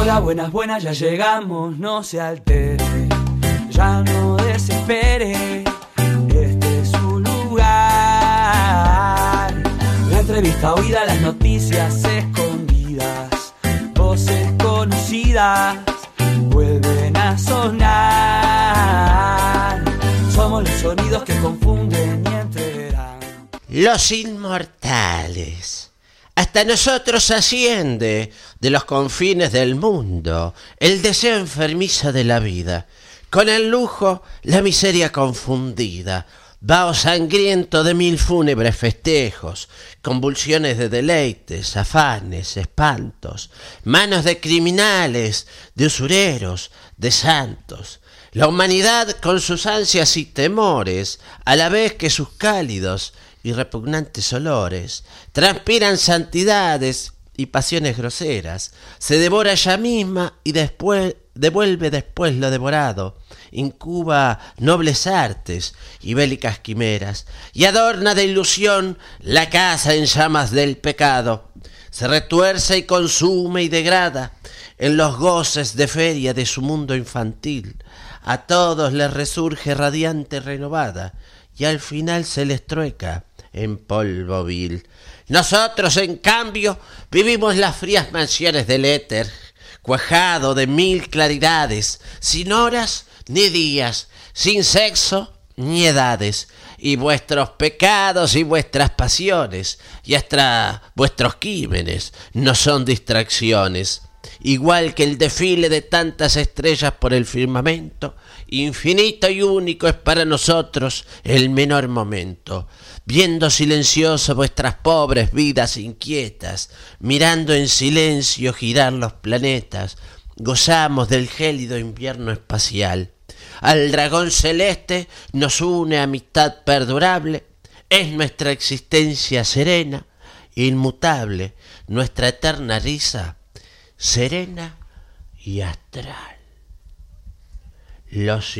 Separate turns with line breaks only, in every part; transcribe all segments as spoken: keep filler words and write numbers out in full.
Hola, buenas, buenas, ya llegamos, no se altere, ya no desespere, este es su lugar. La entrevista oída, las noticias escondidas, voces conocidas vuelven a sonar. Somos los sonidos que confunden y entreverán.
Los inmortales. Hasta nosotros asciende de los confines del mundo el deseo enfermizo de la vida, con el lujo la miseria confundida, vaho sangriento de mil fúnebres festejos, convulsiones de deleites, afanes, espantos, manos de criminales, de usureros, de santos. La humanidad con sus ansias y temores, a la vez que sus cálidos y repugnantes olores, transpiran santidades y pasiones groseras, se devora ella misma y después devuelve después lo devorado, incuba nobles artes y bélicas quimeras, y adorna de ilusión la casa en llamas del pecado, se retuerce y consume y degrada en los goces de feria de su mundo infantil, a todos les resurge radiante renovada, y al final se les trueca en polvo vil. Nosotros, en cambio, vivimos las frías mansiones del éter, cuajado de mil claridades, sin horas ni días, sin sexo ni edades, y vuestros pecados y vuestras pasiones, y hasta vuestros crímenes, no son distracciones. Igual que el desfile de tantas estrellas por el firmamento, infinito y único es para nosotros el menor momento. Viendo silencioso vuestras pobres vidas inquietas, mirando en silencio girar los planetas, gozamos del gélido invierno espacial. Al dragón celeste nos une amistad perdurable, es nuestra existencia serena, inmutable, nuestra eterna risa, serena y astral. Los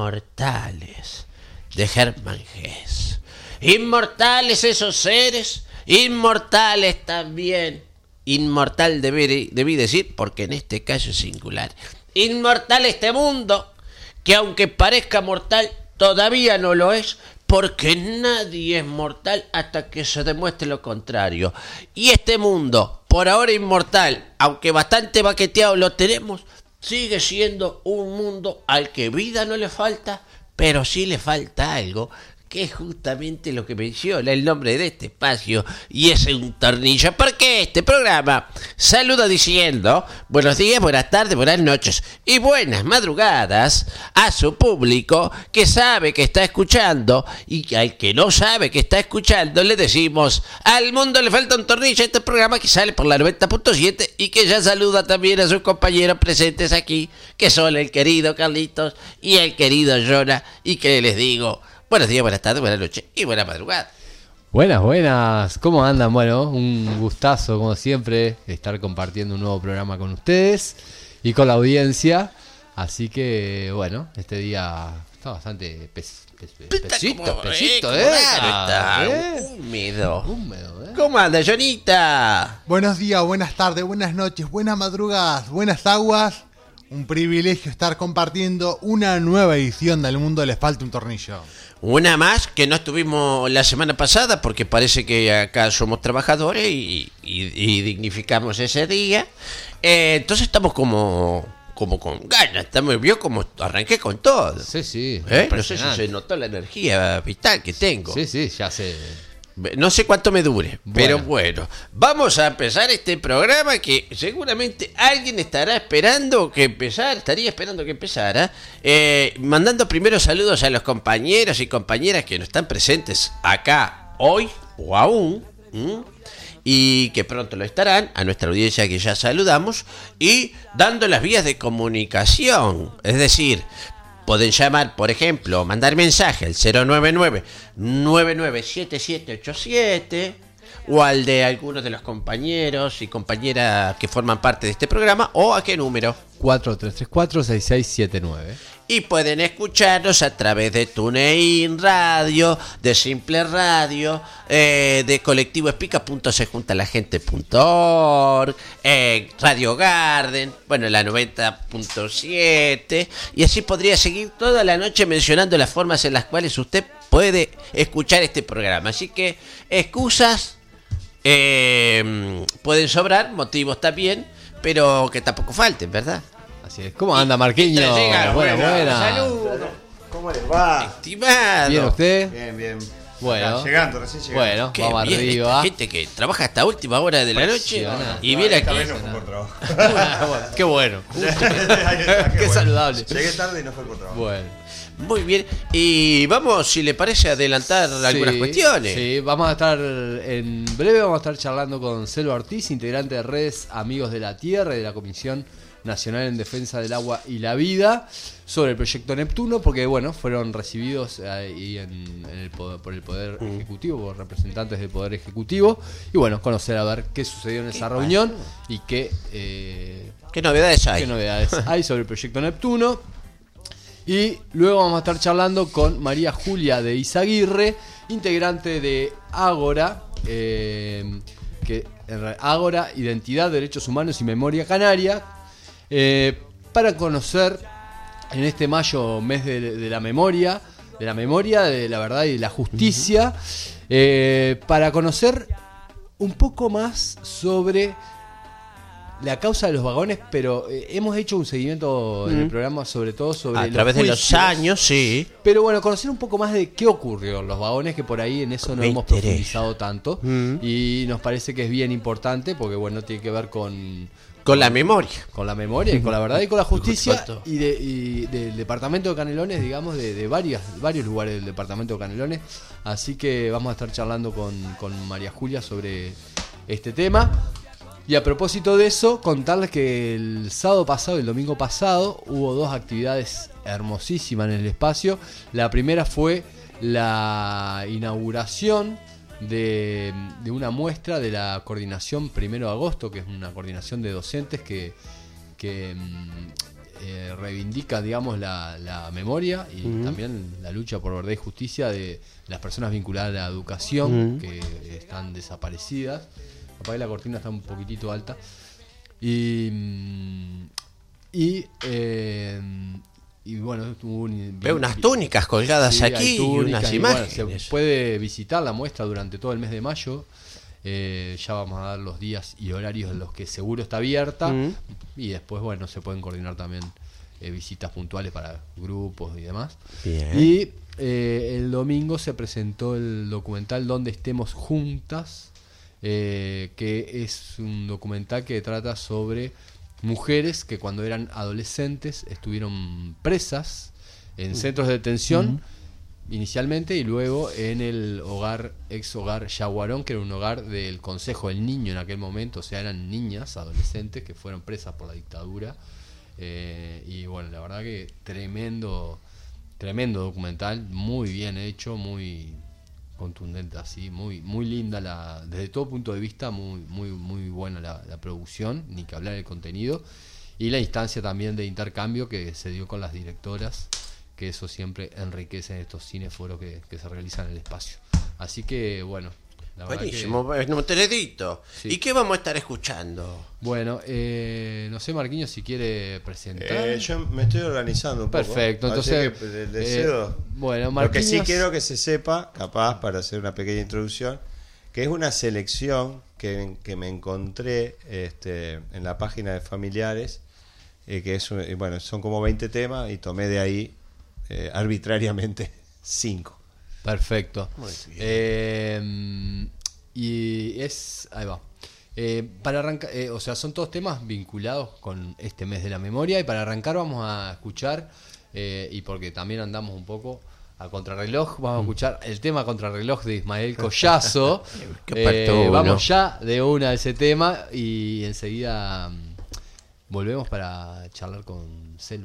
inmortales, de Hermann Hesse. Inmortales esos seres, inmortales también. Inmortal debí, debí decir, porque en este caso es singular. Inmortal este mundo, que aunque parezca mortal, todavía no lo es, porque nadie es mortal hasta que se demuestre lo contrario. Y este mundo, por ahora inmortal, aunque bastante baqueteado lo tenemos, sigue siendo un mundo al que vida no le falta, pero sí le falta algo, que es justamente lo que menciona el nombre de este espacio, y es un tornillo, porque este programa saluda diciendo buenos días, buenas tardes, buenas noches y buenas madrugadas a su público que sabe que está escuchando, y al que no sabe que está escuchando le decimos: al mundo le falta un tornillo. Este programa que sale por la noventa punto siete y que ya saluda también a sus compañeros presentes aquí, que son el querido Carlitos y el querido Jonah, y que les digo buenos días, buenas tardes, buenas noches y buena madrugada.
Buenas, buenas. ¿Cómo andan? Bueno, un gustazo, como siempre, estar compartiendo un nuevo programa con ustedes y con la audiencia. Así que, bueno, este día está bastante pes, pes, pes, pesito,
como,
pesito,
eh,
¿eh?
Está
¿eh?
húmedo.
Húmedo, ¿eh?
¿Cómo anda, Jonita?
Buenos días, buenas tardes, buenas noches, buenas madrugadas, buenas aguas. Un privilegio estar compartiendo una nueva edición del Mundo Les Falta un Tornillo.
Una más que no estuvimos la semana pasada porque parece que acá somos trabajadores y, y, y dignificamos ese día. Eh, entonces estamos como, como con ganas. Estamos, vio como arranqué con todo.
Sí, sí.
¿Eh? No sé si se notó la energía vital que tengo.
Sí, sí, ya sé.
No sé cuánto me dure,
bueno.
pero bueno, vamos a empezar este programa que seguramente alguien estará esperando que empezara, estaría esperando que empezara, eh, mandando primero saludos a los compañeros y compañeras que no están presentes acá hoy o aún, ¿m? y que pronto lo estarán, a nuestra audiencia que ya saludamos, y dando las vías de comunicación, es decir, pueden llamar, por ejemplo, o mandar mensaje al cero nueve nueve, nueve nueve siete siete ocho siete o al de algunos de los compañeros y compañeras que forman parte de este programa, o a qué número.
cuatro tres tres cuatro, seis seis siete nueve.
Y pueden escucharnos a través de TuneIn Radio, de Simple Radio, eh, de colectivo espica punto se junta la gente punto org, eh, Radio Garden, bueno, la noventa punto siete, y así podría seguir toda la noche mencionando las formas en las cuales usted puede escuchar este programa. Así que excusas eh, pueden sobrar, motivos también, pero que tampoco falten, ¿verdad?
Así es. ¿Cómo anda, Marquiño?
Buena,
Buena, buena.
Saludos.
¿Cómo les va?
Estimado.
¿Bien usted?
Bien, bien.
Bueno.
Acá, llegando, recién llegando.
Bueno,
Qué
vamos
bien,
arriba.
esta gente que trabaja hasta última hora de la noche
Impresionante.
y viene
Esta
aquí.
vez no fue por trabajo.
Qué bueno.
Ahí está,
Qué
bueno.
saludable.
Llegué tarde y no fue por trabajo.
Bueno.
Muy bien. Y vamos, si le parece, a adelantar algunas
Sí,
cuestiones.
Sí, vamos a estar en breve, vamos a estar charlando con Selva Ortiz, integrante de Redes Amigos de la Tierra y de la Comisión Nacional en Defensa del Agua y la Vida, sobre el proyecto Neptuno, porque bueno, fueron recibidos ahí en, en el poder, por el Poder
Mm.
Ejecutivo, por representantes del Poder Ejecutivo, y bueno, conocer a ver qué sucedió en esa reunión y qué, eh,
¿Qué novedades hay?
qué novedades hay sobre el proyecto Neptuno. Y luego vamos a estar charlando con María Julia de Izaguirre, integrante de Ágora, eh, que Ágora, Identidad, Derechos Humanos y Memoria Canaria, eh, para conocer en este mayo, mes de, de la memoria, de la memoria, de la verdad y de la justicia, eh, para conocer un poco más sobre la causa de los vagones, pero eh, hemos hecho un seguimiento en el programa sobre todo sobre
A
los
través de los
juicios.
años, sí.
Pero bueno, conocer un poco más de qué ocurrió en los vagones, que por ahí en eso no
Me
hemos
interesa.
profundizado tanto.
Mm.
Y nos parece que es bien importante porque bueno, tiene que ver con,
Con la memoria.
con la memoria y con la verdad y con la justicia.
Exacto.
Y, de, y del departamento de Canelones, digamos, de, de varias, varios lugares del departamento de Canelones. Así que vamos a estar charlando con, con María Julia sobre este tema. Y a propósito de eso, contarles que el sábado pasado, el domingo pasado, hubo dos actividades hermosísimas en el espacio. La primera fue la inauguración de, de una muestra de la coordinación Primero de Agosto, que es una coordinación de docentes que, que eh, reivindica, digamos, la, la memoria y
Mm.
también la lucha por verdad y justicia de las personas vinculadas a la educación
Mm.
que están desaparecidas. Capaz que la cortina está un poquitito alta. Y, y, eh, y bueno, tuvo un,
Veo unas túnicas colgadas
sí, hay
aquí
túnicas
y
y
unas
bueno,
imágenes.
se puede visitar la muestra durante todo el mes de mayo. Eh, ya vamos a dar los días y horarios en los que seguro está abierta.
Mm.
Y después, bueno, se pueden coordinar también eh, visitas puntuales para grupos y demás.
Bien.
Y eh, el domingo se presentó el documental Donde estemos juntas, eh, que es un documental que trata sobre mujeres que cuando eran adolescentes estuvieron presas en centros de detención inicialmente y luego en el hogar, ex hogar Yaguarón, que era un hogar del Consejo del Niño en aquel momento, o sea, eran niñas, adolescentes que fueron presas por la dictadura. Eh, y bueno, la verdad que tremendo, tremendo documental, muy bien hecho, muy contundente así, muy, muy linda la, desde todo punto de vista, muy, muy, muy buena la, la producción, ni que hablar del contenido, y la instancia también de intercambio que se dio con las directoras, que eso siempre enriquece en estos cineforos que, que se realizan en el espacio. Así que bueno, la verdad
Buenísimo,
que,
Montenedito.
Sí.
¿Y qué vamos a estar escuchando?
bueno, eh, no sé, Marquinhos, si quiere presentar.
Eh, yo me estoy organizando un poco.
Perfecto,
Así
entonces,
que le- le
eh,
cedo.
bueno,
Lo que sí
Marquinhos-
quiero que se sepa, capaz, para hacer una pequeña introducción, que es una selección que, que me encontré este, en la página de Familiares, eh, que es un- eh, bueno, son como veinte temas y tomé de ahí eh, arbitrariamente cinco.
Perfecto.
Muy bien.
Eh, y es. Ahí va. Eh, para arrancar, eh, o sea, son todos temas vinculados con este mes de la memoria. Y para arrancar, vamos a escuchar, eh, y porque también andamos un poco a contrarreloj, vamos a escuchar el tema contrarreloj de Ismael Collazo.
Qué
Eh,
oportuno.
vamos ya de una a ese tema y enseguida mm, volvemos para charlar con Celo.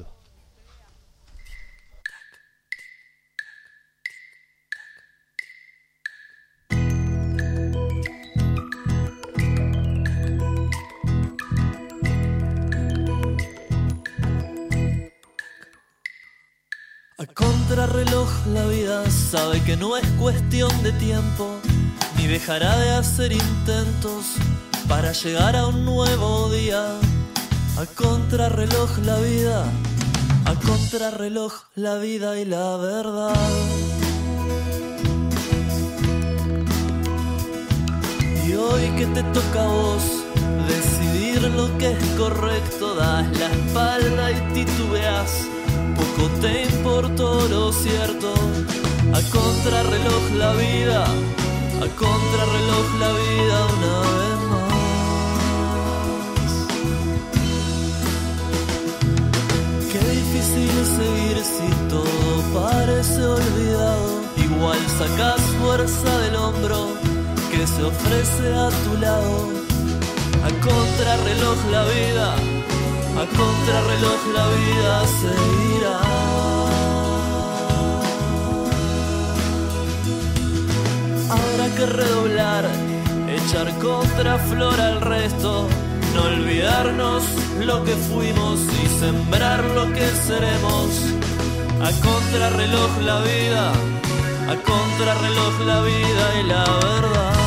contrarreloj la vida sabe que no es cuestión de tiempo, ni dejará de hacer intentos para llegar a un nuevo día. A contrarreloj la vida, a contrarreloj la vida y la verdad. Y hoy que te toca a vos decidir lo que es correcto, das la espalda y titubeas, poco te importó lo cierto. A contrarreloj la vida, a contrarreloj la vida una vez más. Qué difícil seguir si todo parece olvidado. Igual sacas fuerza del hombro que se ofrece a tu lado. A contrarreloj la vida, a contrarreloj la vida seguirá. Habrá que redoblar, echar contraflor al resto, no olvidarnos lo que fuimos y sembrar lo que seremos. A contrarreloj la vida, a contrarreloj la vida y la verdad.